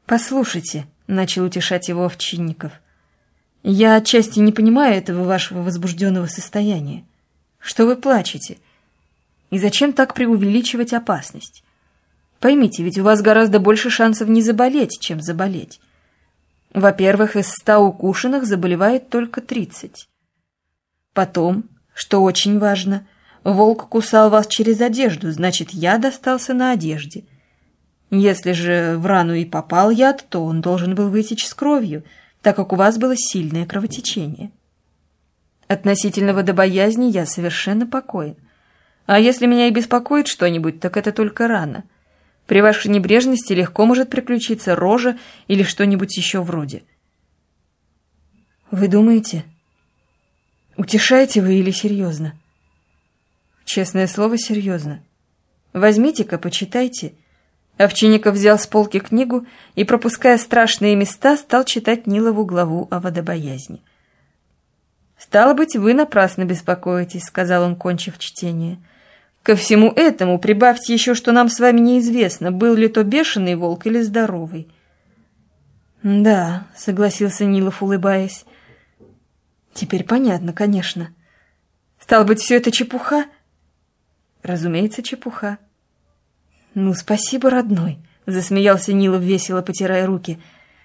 «Послушайте», — начал утешать его Овчинников, — «я отчасти не понимаю этого вашего возбужденного состояния. Что вы плачете? И зачем так преувеличивать опасность? Поймите, ведь у вас гораздо больше шансов не заболеть, чем заболеть. Во-первых, из 100 укушенных заболевает только 30. Потом, что очень важно, волк кусал вас через одежду, значит, яд остался на одежде. Если же в рану и попал яд, то он должен был вытечь с кровью, так как у вас было сильное кровотечение. Относительно водобоязни я совершенно покоен. А если меня и беспокоит что-нибудь, так это только рана. При вашей небрежности легко может приключиться рожа или что-нибудь еще вроде». «Вы думаете? Утешаете вы или серьезно?» «Честное слово, серьезно. Возьмите-ка, почитайте». Овчинников взял с полки книгу и, пропуская страшные места, стал читать Нилову главу о водобоязни. «Стало быть, вы напрасно беспокоитесь», — сказал он, кончив чтение. «Ко всему этому прибавьте еще, что нам с вами неизвестно, был ли то бешеный волк или здоровый». «Да», — согласился Нилов, улыбаясь. «Теперь понятно, конечно. Стало быть, все это чепуха?» «Разумеется, чепуха». «Ну, спасибо, родной», — засмеялся Нилов, весело потирая руки.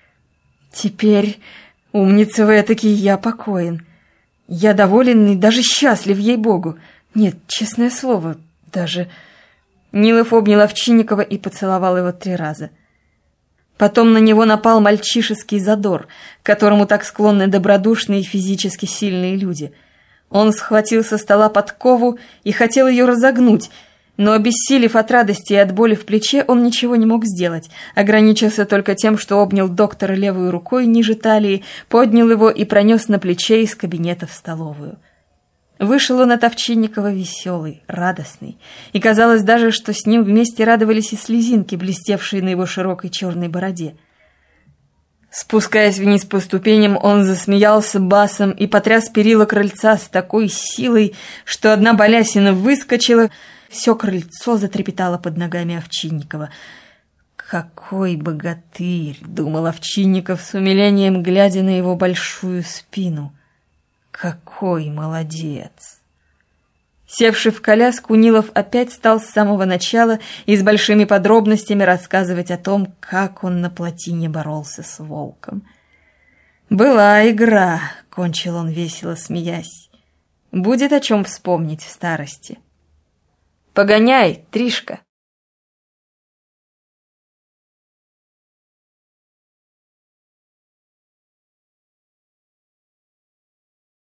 «Теперь, умница вы этакий, я покоен. Я доволен и даже счастлив, ей-богу. Нет, честное слово, даже...» Нилов обнял Овчинникова и поцеловал его 3 раза. Потом на него напал мальчишеский задор, к которому так склонны добродушные и физически сильные люди. Он схватил со стола подкову и хотел ее разогнуть, но, обессилев от радости и от боли в плече, он ничего не мог сделать, ограничился только тем, что обнял доктора левой рукой ниже талии, поднял его и пронес на плече из кабинета в столовую. Вышел он от Овчинникова веселый, радостный, и казалось даже, что с ним вместе радовались и слезинки, блестевшие на его широкой черной бороде. Спускаясь вниз по ступеням, он засмеялся басом и потряс перила крыльца с такой силой, что одна балясина выскочила. Все крыльцо затрепетало под ногами Овчинникова. «Какой богатырь!» — думал Овчинников с умилением, глядя на его большую спину. «Какой молодец!» Севший в коляску, Нилов опять стал с самого начала и с большими подробностями рассказывать о том, как он на плотине боролся с волком. «Была игра», — кончил он весело, смеясь. «Будет о чем вспомнить в старости». «Погоняй, Тришка!»